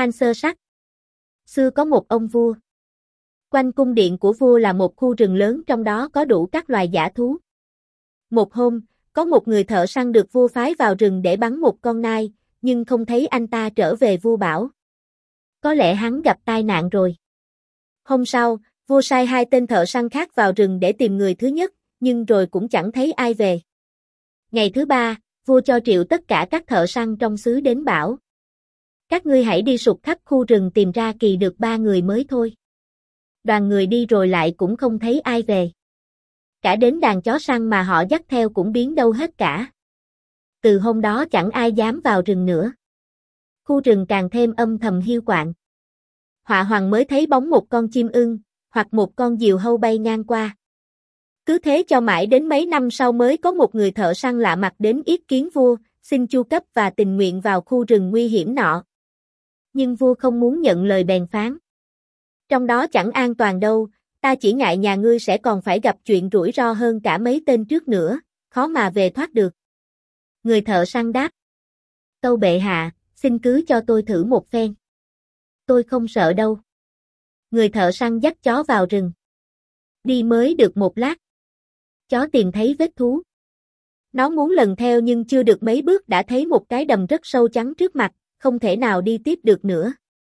Han Sơ Sắc. Xưa có một ông vua. Quanh cung điện của vua là một khu rừng lớn, trong đó có đủ các loài dã thú. Một hôm, có một người thợ săn được vua phái vào rừng để bắn một con nai, nhưng không thấy anh ta trở về. Vua bảo có lẽ hắn gặp tai nạn rồi. Hôm sau, vua sai 2 tên thợ săn khác vào rừng để tìm người thứ nhất, nhưng rồi cũng chẳng thấy ai về. Ngày thứ 3, vua cho triệu tất cả các thợ săn trong xứ đến bảo: các ngươi hãy đi sục khắp khu rừng tìm ra kỳ được 3 người mới thôi. Đoàn người đi rồi lại cũng không thấy ai về. Cả đến đàn chó săn mà họ dắt theo cũng biến đâu hết cả. Từ hôm đó chẳng ai dám vào rừng nữa. Khu rừng càng thêm âm thầm hiu quạnh. Họa hoàng mới thấy bóng một con chim ưng, hoặc một con diều hâu bay ngang qua. Cứ thế cho mãi đến mấy năm sau mới có một người thợ săn lạ mặt đến yết kiến vua, xin chu cấp và tình nguyện vào khu rừng nguy hiểm nọ. Nhưng vua không muốn nhận lời bèn phán: trong đó chẳng an toàn đâu, ta chỉ ngại nhà ngươi sẽ còn phải gặp chuyện rủi ro hơn cả mấy tên trước nữa, khó mà về thoát được. Người thợ săn đáp: tâu bệ hạ, xin cứ cho tôi thử một phen. Tôi không sợ đâu. Người thợ săn dắt chó vào rừng. Đi mới được một lát, chó tìm thấy vết thú. Nó muốn lần theo nhưng chưa được mấy bước đã thấy một cái đầm rất sâu chắn trước mặt, không thể nào đi tiếp được nữa.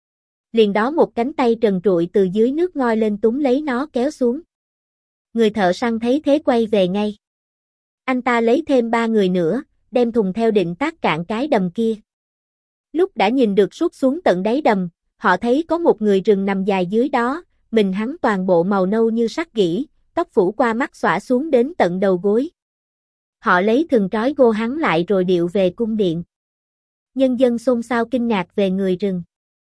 Liền đó một cánh tay trần trụi từ dưới nước ngoi lên túm lấy nó kéo xuống. Người thợ săn thấy thế quay về ngay. Anh ta lấy thêm 3 người nữa, đem thùng theo định tác cạn cái đầm kia. Lúc đã nhìn được suốt xuống tận đáy đầm, họ thấy có một người rừng nằm dài dưới đó, mình hắn toàn bộ màu nâu như sắt gỉ, tóc phủ qua mắt xõa xuống đến tận đầu gối. Họ lấy thừng trói gô hắn lại rồi điệu về cung điện. Nhân dân xôn xao kinh ngạc về người rừng.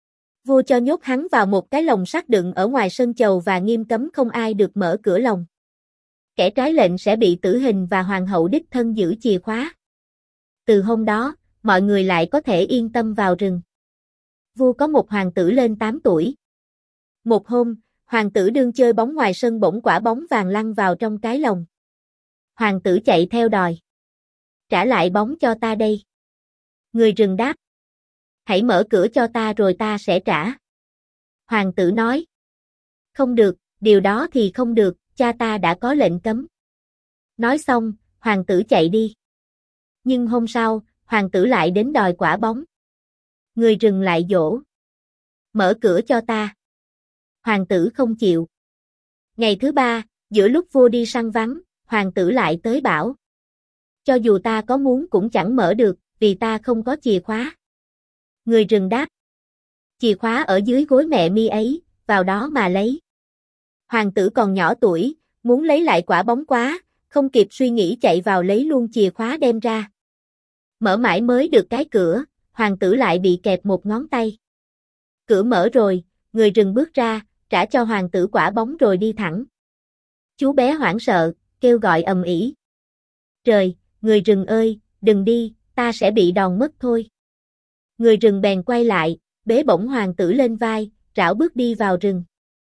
Vua cho nhốt hắn vào một cái lồng sắt đựng ở ngoài sân chầu và nghiêm cấm không ai được mở cửa lồng. Kẻ trái lệnh sẽ bị tử hình và hoàng hậu đích thân giữ chìa khóa. Từ hôm đó, mọi người lại có thể yên tâm vào rừng. Vua có một hoàng tử lên 8 tuổi. Một hôm, hoàng tử đương chơi bóng ngoài sân bỗng quả bóng vàng lăn vào trong cái lồng. Hoàng tử chạy theo đòi: trả lại bóng cho ta đây. Người rừng đáp: hãy mở cửa cho ta rồi ta sẽ trả. Hoàng tử nói: không được, điều đó thì không được, cha ta đã có lệnh cấm. Nói xong, hoàng tử chạy đi. Nhưng hôm sau, hoàng tử lại đến đòi quả bóng. Người rừng lại dỗ: mở cửa cho ta. Hoàng tử không chịu. Ngày thứ 3, giữa lúc vua đi săn vắng, hoàng tử lại tới bảo: cho dù ta có muốn cũng chẳng mở được, vì ta không có chìa khóa. Người rừng đáp: chìa khóa ở dưới gối mẹ mi ấy, vào đó mà lấy. Hoàng tử còn nhỏ tuổi, muốn lấy lại quả bóng quá, không kịp suy nghĩ chạy vào lấy luôn chìa khóa đem ra. Mở mãi mới được cái cửa, hoàng tử lại bị kẹp một ngón tay. Cửa mở rồi, người rừng bước ra, trả cho hoàng tử quả bóng rồi đi thẳng. Chú bé hoảng sợ, kêu gọi ầm ĩ: trời, người rừng ơi, đừng đi, ta sẽ bị đòn mất thôi. Người rừng bèn quay lại, bế bổng hoàng tử lên vai, rảo bước đi vào rừng.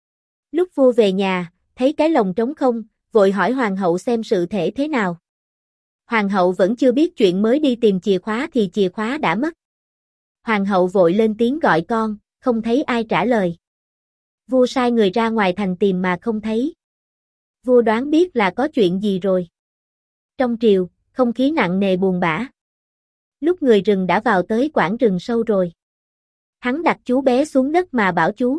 Lúc vua về nhà, thấy cái lồng trống không, vội hỏi hoàng hậu xem sự thể thế nào. Hoàng hậu vẫn chưa biết chuyện, mới đi tìm chìa khóa thì chìa khóa đã mất. Hoàng hậu vội lên tiếng gọi con, không thấy ai trả lời. Vua sai người ra ngoài thành tìm mà không thấy. Vua đoán biết là có chuyện gì rồi. Trong triều, không khí nặng nề buồn bã. Lúc người rừng đã vào tới quảng rừng sâu rồi. Hắn đặt chú bé xuống đất mà bảo chú: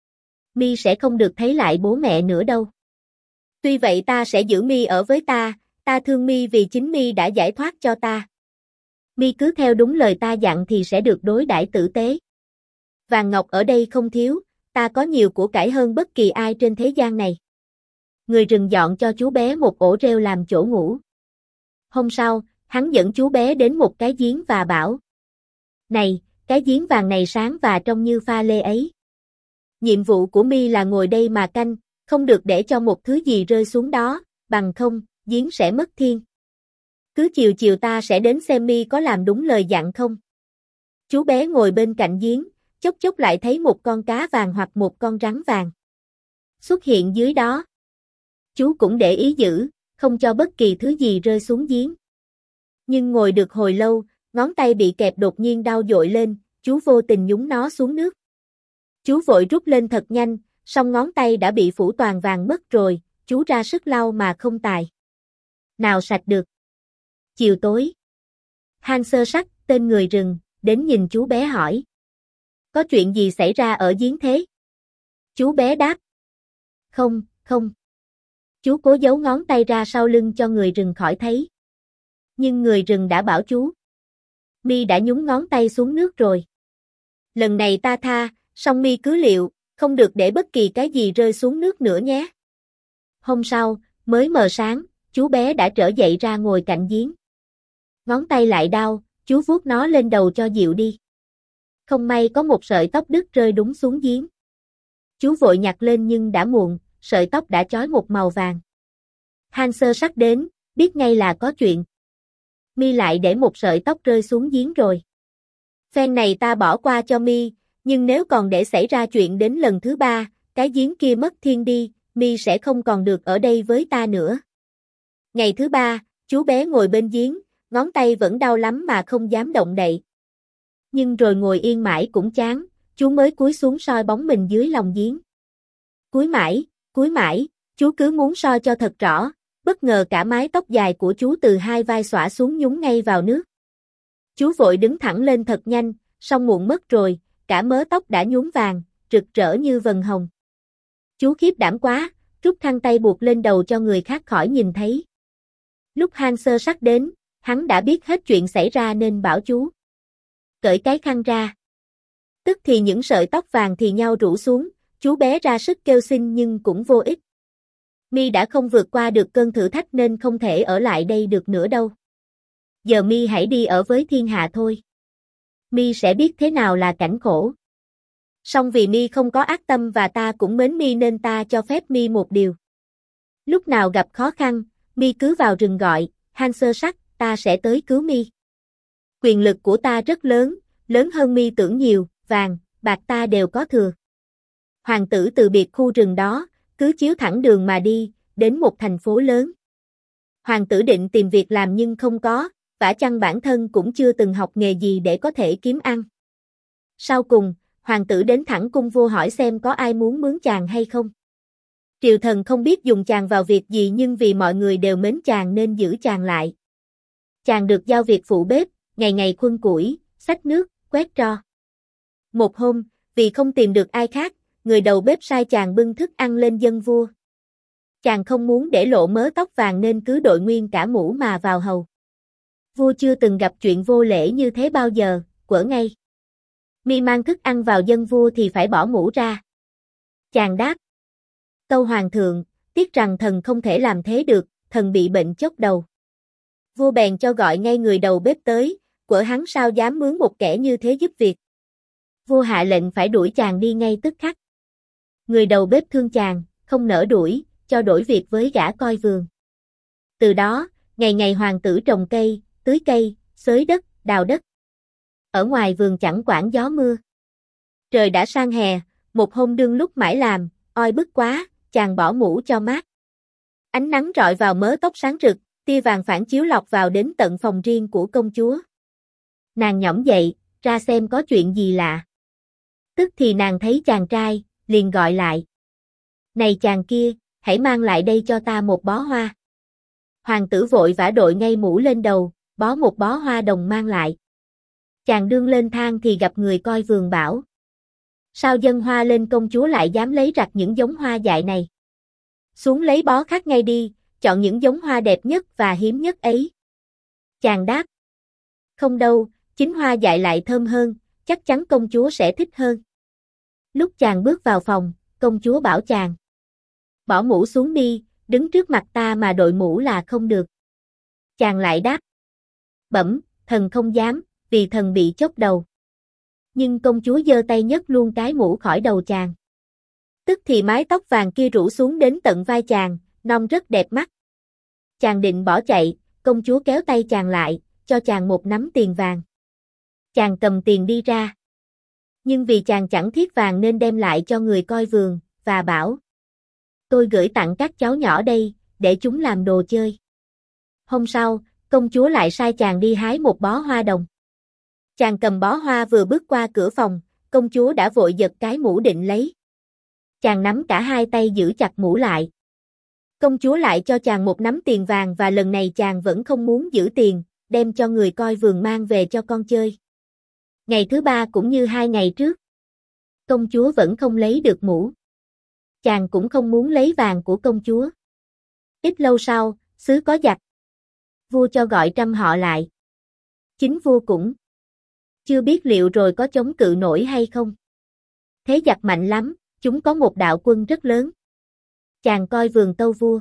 mi sẽ không được thấy lại bố mẹ nữa đâu. Tuy vậy ta sẽ giữ mi ở với ta thương mi vì chính mi đã giải thoát cho ta. Mi cứ theo đúng lời ta dặn thì sẽ được đối đãi tử tế. Vàng ngọc ở đây không thiếu, ta có nhiều của cải hơn bất kỳ ai trên thế gian này. Người rừng dọn cho chú bé một ổ rêu làm chỗ ngủ. Hôm sau, hắn dẫn chú bé đến một cái giếng và bảo: này, cái giếng vàng này sáng và trông như pha lê ấy. Nhiệm vụ của mi là ngồi đây mà canh, không được để cho một thứ gì rơi xuống đó, bằng không, giếng sẽ mất thiên. Cứ chiều chiều ta sẽ đến xem mi có làm đúng lời dặn không. Chú bé ngồi bên cạnh giếng, chốc chốc lại thấy một con cá vàng hoặc một con rắn vàng xuất hiện dưới đó. Chú cũng để ý giữ, không cho bất kỳ thứ gì rơi xuống giếng. Nhưng ngồi được hồi lâu, ngón tay bị kẹp đột nhiên đau dội lên, chú vô tình nhúng nó xuống nước. Chú vội rút lên thật nhanh, song ngón tay đã bị phủ toàn vàng mất rồi, chú ra sức lau mà không tài. Nào sạch được. Chiều tối. Han Sơ Sắc, tên người rừng, đến nhìn chú bé hỏi. Có chuyện gì xảy ra ở giếng thế? Chú bé đáp. Không, không. Chú cố giấu ngón tay ra sau lưng cho người rừng khỏi thấy. Nhưng người rừng đã bảo chú. Mi đã nhúng ngón tay xuống nước rồi. Lần này ta tha, song Mi cứ liệu, không được để bất kỳ cái gì rơi xuống nước nữa nhé. Hôm sau, mới mờ sáng, chú bé đã trở dậy ra ngồi cạnh giếng. Ngón tay lại đau, chú vuốt nó lên đầu cho dịu đi. Không may có một sợi tóc đứt rơi đúng xuống giếng. Chú vội nhặt lên nhưng đã muộn, sợi tóc đã chói một màu vàng. Han Sơ Sắc đến, biết ngay là có chuyện. Mi lại để một sợi tóc rơi xuống giếng rồi. Phen này ta bỏ qua cho Mi, nhưng nếu còn để xảy ra chuyện đến lần thứ 3, cái giếng kia mất thiên đi, Mi sẽ không còn được ở đây với ta nữa. Ngày thứ 3, chú bé ngồi bên giếng, ngón tay vẫn đau lắm mà không dám động đậy. Nhưng rồi ngồi yên mãi cũng chán, chú mới cúi xuống soi bóng mình dưới lòng giếng. Cúi mãi, chú cứ muốn soi cho thật rõ, bất ngờ cả mái tóc dài của chú từ hai vai xõa xuống nhúng ngay vào nước. Chú vội đứng thẳng lên thật nhanh, song muộn mất rồi, cả mớ tóc đã nhuốm vàng, rực rỡ như vầng hồng. Chú khiếp đảm quá, rút khăn tay buộc lên đầu cho người khác khỏi nhìn thấy. Lúc Han Sơ Sắc đến, hắn đã biết hết chuyện xảy ra nên bảo chú cởi cái khăn ra. Tức thì những sợi tóc vàng thì nhau rủ xuống, chú bé ra sức kêu xin nhưng cũng vô ích. Mi đã không vượt qua được cơn thử thách nên không thể ở lại đây được nữa đâu. Giờ Mi hãy đi ở với thiên hạ thôi. Mi sẽ biết thế nào là cảnh khổ. Song vì Mi không có ác tâm và ta cũng mến Mi nên ta cho phép Mi một điều. Lúc nào gặp khó khăn, Mi cứ vào rừng gọi, Han Sơ Sắc, ta sẽ tới cứu Mi. Quyền lực của ta rất lớn, lớn hơn Mi tưởng nhiều, vàng, bạc ta đều có thừa. Hoàng tử từ biệt khu rừng đó, cứ chiếu thẳng đường mà đi, đến một thành phố lớn. Hoàng tử định tìm việc làm nhưng không có, vả chăng bản thân cũng chưa từng học nghề gì để có thể kiếm ăn. Sau cùng, hoàng tử đến thẳng cung vua hỏi xem có ai muốn mướn chàng hay không. Triều thần không biết dùng chàng vào việc gì nhưng vì mọi người đều mến chàng nên giữ chàng lại. Chàng được giao việc phụ bếp, ngày ngày khuân củi, xách nước, quét tro. Một hôm, vì không tìm được ai khác, người đầu bếp sai chàng bưng thức ăn lên dâng vua. Chàng không muốn để lộ mớ tóc vàng nên cứ đội nguyên cả mũ mà vào hầu. Vua chưa từng gặp chuyện vô lễ như thế bao giờ, quở ngay. Mi mang thức ăn vào dâng vua thì phải bỏ mũ ra. Chàng đáp. Tâu hoàng thượng, tiếc rằng thần không thể làm thế được, thần bị bệnh chốc đầu. Vua bèn cho gọi ngay người đầu bếp tới, quở hắn sao dám mướn một kẻ như thế giúp việc. Vua hạ lệnh phải đuổi chàng đi ngay tức khắc. Người đầu bếp thương chàng, không nỡ đuổi, cho đổi việc với gã coi vườn. Từ đó, ngày ngày hoàng tử trồng cây, tưới cây, xới đất, đào đất. Ở ngoài vườn chẳng quản gió mưa. Trời đã sang hè, một hôm đương lúc mãi làm, oi bức quá, chàng bỏ mũ cho mát. Ánh nắng rọi vào mớ tóc sáng rực, tia vàng phản chiếu lọt vào đến tận phòng riêng của công chúa. Nàng nhõm dậy, ra xem có chuyện gì lạ. Tức thì nàng thấy chàng trai, liền gọi lại. Này chàng kia, hãy mang lại đây cho ta một bó hoa. Hoàng tử vội vã đội ngay mũ lên đầu, bó một bó hoa đồng mang lại. Chàng đương lên thang thì gặp người coi vườn bảo. Sao dâng hoa lên công chúa lại dám lấy rặt những giống hoa dại này? Xuống lấy bó khác ngay đi, chọn những giống hoa đẹp nhất và hiếm nhất ấy. Chàng đáp. Không đâu, chính hoa dại lại thơm hơn, chắc chắn công chúa sẽ thích hơn. Lúc chàng bước vào phòng, công chúa bảo chàng. Bỏ mũ xuống đi, đứng trước mặt ta mà đội mũ là không được. Chàng lại đáp. Bẩm, thần không dám, vì thần bị chốc đầu. Nhưng công chúa giơ tay nhấc luôn cái mũ khỏi đầu chàng. Tức thì mái tóc vàng kia rủ xuống đến tận vai chàng, non rất đẹp mắt. Chàng định bỏ chạy, công chúa kéo tay chàng lại, cho chàng một nắm tiền vàng. Chàng cầm tiền đi ra. Nhưng vì chàng chẳng thiết vàng nên đem lại cho người coi vườn, và bảo. Tôi gửi tặng các cháu nhỏ đây, để chúng làm đồ chơi. Hôm sau, công chúa lại sai chàng đi hái một bó hoa đồng. Chàng cầm bó hoa vừa bước qua cửa phòng, công chúa đã vội giật cái mũ định lấy. Chàng nắm cả hai tay giữ chặt mũ lại. Công chúa lại cho chàng một nắm tiền vàng và lần này chàng vẫn không muốn giữ tiền, đem cho người coi vườn mang về cho con chơi. Ngày thứ ba cũng như 2 ngày trước. Công chúa vẫn không lấy được mũ. Chàng cũng không muốn lấy vàng của công chúa. Ít lâu sau, xứ có giặc. Vua cho gọi trăm họ lại. Chính vua cũng chưa biết liệu rồi có chống cự nổi hay không. Thế giặc mạnh lắm, chúng có một đạo quân rất lớn. Chàng coi vườn tâu vua.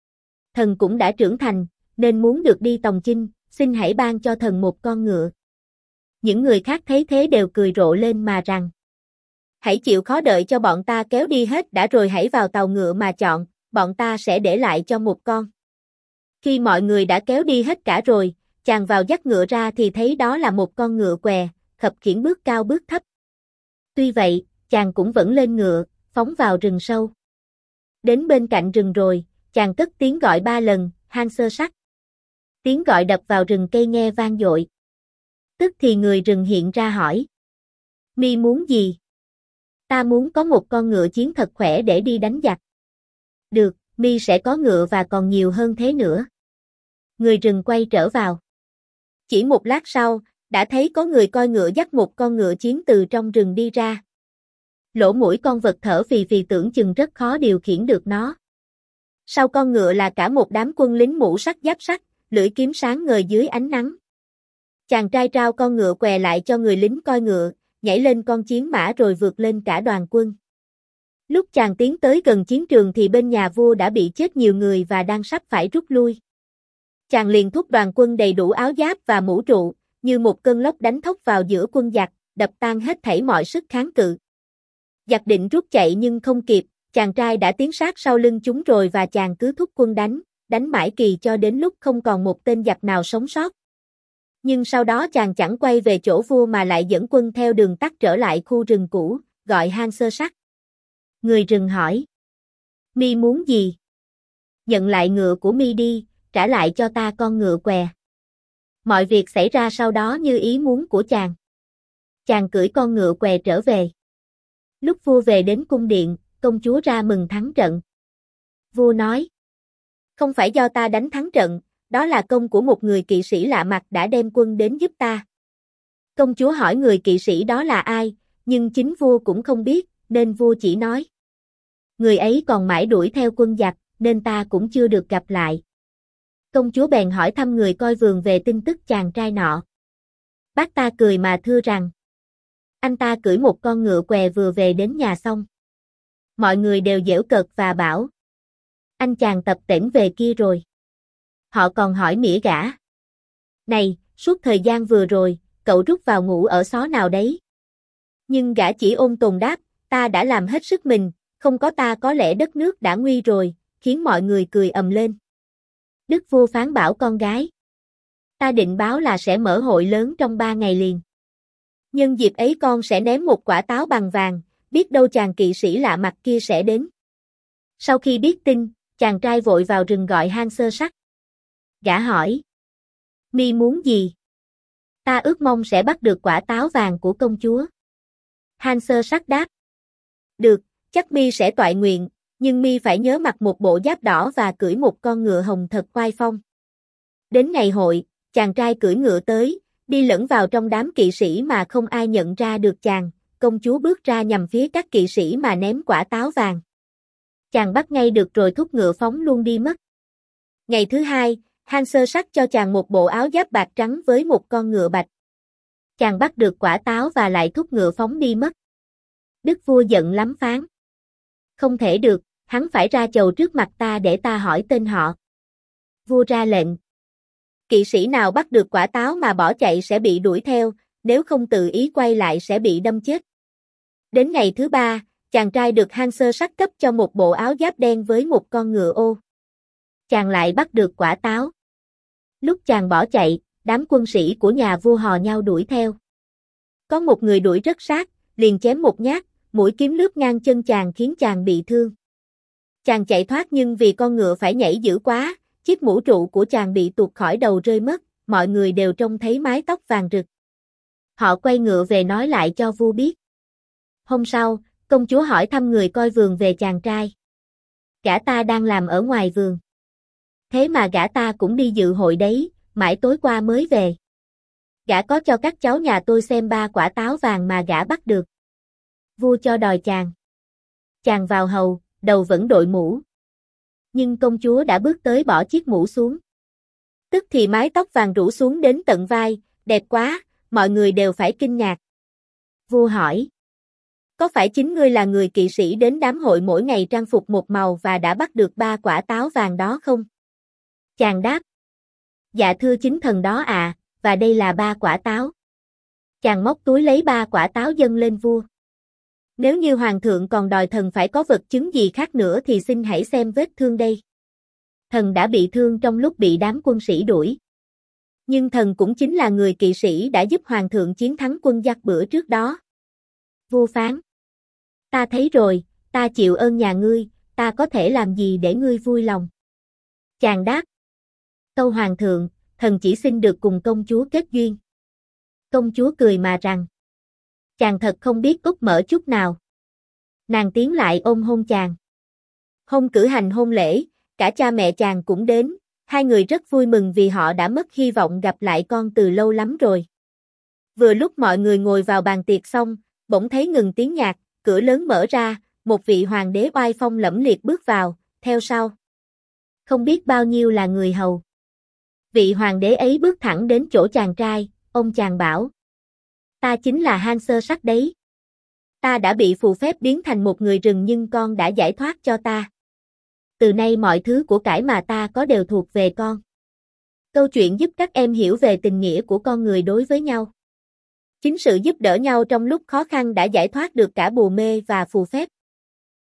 Thần cũng đã trưởng thành, nên muốn được đi tòng chinh, xin hãy ban cho thần một con ngựa. Những người khác thấy thế đều cười rộ lên mà rằng: hãy chịu khó đợi cho bọn ta kéo đi hết đã rồi hãy vào tàu ngựa mà chọn, bọn ta sẽ để lại cho một con. Khi mọi người đã kéo đi hết cả rồi, chàng vào dắt ngựa ra thì thấy đó là một con ngựa què, khập khiễng bước cao bước thấp. Tuy vậy, chàng cũng vẫn lên ngựa, phóng vào rừng sâu. Đến bên cạnh rừng rồi, chàng cất tiếng gọi 3 lần, hang sơ sắc. Tiếng gọi đập vào rừng cây nghe vang dội. Tức thì người rừng hiện ra hỏi: mi muốn gì? Ta muốn có một con ngựa chiến thật khỏe để đi đánh giặc. Được, mi sẽ có ngựa và còn nhiều hơn thế nữa. Người rừng quay trở vào. Chỉ một lát sau, đã thấy có người coi ngựa dắt một con ngựa chiến từ trong rừng đi ra. Lỗ mũi con vật thở phì phì tưởng chừng rất khó điều khiển được nó. Sau con ngựa là cả một đám quân lính mũ sắt giáp sắt, lưỡi kiếm sáng ngời dưới ánh nắng. Chàng trai trao con ngựa què lại cho người lính coi ngựa, nhảy lên con chiến mã rồi vượt lên cả đoàn quân. Lúc chàng tiến tới gần chiến trường thì bên nhà vua đã bị chết nhiều người và đang sắp phải rút lui. Chàng liền thúc đoàn quân đầy đủ áo giáp và mũ trụ, như một cơn lốc đánh thốc vào giữa quân giặc, đập tan hết thảy mọi sức kháng cự. Giặc định rút chạy nhưng không kịp, chàng trai đã tiến sát sau lưng chúng rồi và chàng cứ thúc quân đánh mãi kỳ cho đến lúc không còn một tên giặc nào sống sót. Nhưng sau đó chàng chẳng quay về chỗ vua mà lại dẫn quân theo đường tắt trở lại khu rừng cũ, gọi hang sơ sắc. Người rừng hỏi: mi muốn gì? Nhận lại ngựa của mi đi, trả lại cho ta con ngựa què. Mọi việc xảy ra sau đó như ý muốn của chàng. Chàng cưỡi con ngựa què trở về. Lúc vua về đến cung điện, công chúa ra mừng thắng trận. Vua nói: không phải do ta đánh thắng trận, đó là công của một người kỵ sĩ lạ mặt đã đem quân đến giúp ta. Công chúa hỏi người kỵ sĩ đó là ai, nhưng chính vua cũng không biết, nên vua chỉ nói: người ấy còn mãi đuổi theo quân giặc, nên ta cũng chưa được gặp lại. Công chúa bèn hỏi thăm người coi vườn về tin tức chàng trai nọ. Bác ta cười mà thưa rằng: anh ta cưỡi một con ngựa què vừa về đến nhà xong. Mọi người đều giễu cợt và bảo: anh chàng tập tễnh về kia rồi. Họ còn hỏi mỉa gã: này, suốt thời gian vừa rồi, cậu rút vào ngủ ở xó nào đấy? Nhưng gã chỉ ôn tồn đáp: ta đã làm hết sức mình, không có ta có lẽ đất nước đã nguy rồi, khiến mọi người cười ầm lên. Đức vua phán bảo con gái: ta định báo là sẽ mở hội lớn trong 3 ngày liền. Nhân dịp ấy con sẽ ném một quả táo bằng vàng, biết đâu chàng kỵ sĩ lạ mặt kia sẽ đến. Sau khi biết tin, chàng trai vội vào rừng gọi hang sơ sắc. Gã hỏi: mi muốn gì? Ta ước mong sẽ bắt được quả táo vàng của công chúa. Hang sơ sắc đáp: được, chắc mi sẽ toại nguyện, nhưng mi phải nhớ mặc một bộ giáp đỏ và cưỡi một con ngựa hồng thật oai phong. Đến ngày hội, chàng trai cưỡi ngựa tới, đi lẫn vào trong đám kỵ sĩ mà không ai nhận ra được chàng. Công chúa bước ra nhằm phía các kỵ sĩ mà ném quả táo vàng. Chàng bắt ngay được rồi thúc ngựa phóng luôn đi mất. Ngày thứ hai, hang sơ sắc cho chàng một bộ áo giáp bạc trắng với một con ngựa bạch. Chàng bắt được quả táo và lại thúc ngựa phóng đi mất. Đức vua giận lắm phán: không thể được, hắn phải ra chầu trước mặt ta để ta hỏi tên họ. Vua ra lệnh: kỵ sĩ nào bắt được quả táo mà bỏ chạy sẽ bị đuổi theo, nếu không tự ý quay lại sẽ bị đâm chết. Đến ngày thứ ba, chàng trai được hang sơ sắc cấp cho một bộ áo giáp đen với một con ngựa ô. Chàng lại bắt được quả táo. Lúc chàng bỏ chạy, đám quân sĩ của nhà vua hò nhau đuổi theo. Có một người đuổi rất sát, liền chém một nhát, mũi kiếm lướt ngang chân chàng khiến chàng bị thương. Chàng chạy thoát nhưng vì con ngựa phải nhảy dữ quá, chiếc mũ trụ của chàng bị tuột khỏi đầu rơi mất, mọi người đều trông thấy mái tóc vàng rực. Họ quay ngựa về nói lại cho vua biết. Hôm sau, công chúa hỏi thăm người coi vườn về chàng trai. Gã ta đang làm ở ngoài vườn. Thế mà gã ta cũng đi dự hội đấy, mãi tối qua mới về. Gã có cho các cháu nhà tôi xem 3 quả táo vàng mà gã bắt được. Vua cho đòi chàng. Chàng vào hầu, đầu vẫn đội mũ. Nhưng công chúa đã bước tới bỏ chiếc mũ xuống. Tức thì mái tóc vàng rủ xuống đến tận vai, đẹp quá, mọi người đều phải kinh ngạc. Vua hỏi. Có phải chính ngươi là người kỵ sĩ đến đám hội mỗi ngày trang phục một màu và đã bắt được 3 quả táo vàng đó không? Chàng đáp. Dạ thưa chính thần đó à, và đây là 3 quả táo. Chàng móc túi lấy 3 quả táo dâng lên vua. Nếu như hoàng thượng còn đòi thần phải có vật chứng gì khác nữa thì xin hãy xem vết thương đây. Thần đã bị thương trong lúc bị đám quân sĩ đuổi. Nhưng thần cũng chính là người kỵ sĩ đã giúp hoàng thượng chiến thắng quân giặc bữa trước đó. Vua phán. Ta thấy rồi, ta chịu ơn nhà ngươi, ta có thể làm gì để ngươi vui lòng? Chàng đáp. Tâu hoàng thượng, thần chỉ xin được cùng công chúa kết duyên. Công chúa cười mà rằng. Chàng thật không biết úp mở chút nào. Nàng tiến lại ôm hôn chàng. Hôm cử hành hôn lễ, cả cha mẹ chàng cũng đến, hai người rất vui mừng vì họ đã mất hy vọng gặp lại con từ lâu lắm rồi. Vừa lúc mọi người ngồi vào bàn tiệc xong, bỗng thấy ngừng tiếng nhạc, cửa lớn mở ra, một vị hoàng đế oai phong lẫm liệt bước vào, theo sau. Không biết bao nhiêu là người hầu. Vị hoàng đế ấy bước thẳng đến chỗ chàng trai, ông chàng bảo. Ta chính là Han Sơ Sắc đấy. Ta đã bị phù phép biến thành một người rừng nhưng con đã giải thoát cho ta. Từ nay mọi thứ của cải mà ta có đều thuộc về con. Câu chuyện giúp các em hiểu về tình nghĩa của con người đối với nhau. Chính sự giúp đỡ nhau trong lúc khó khăn đã giải thoát được cả bùa mê và phù phép.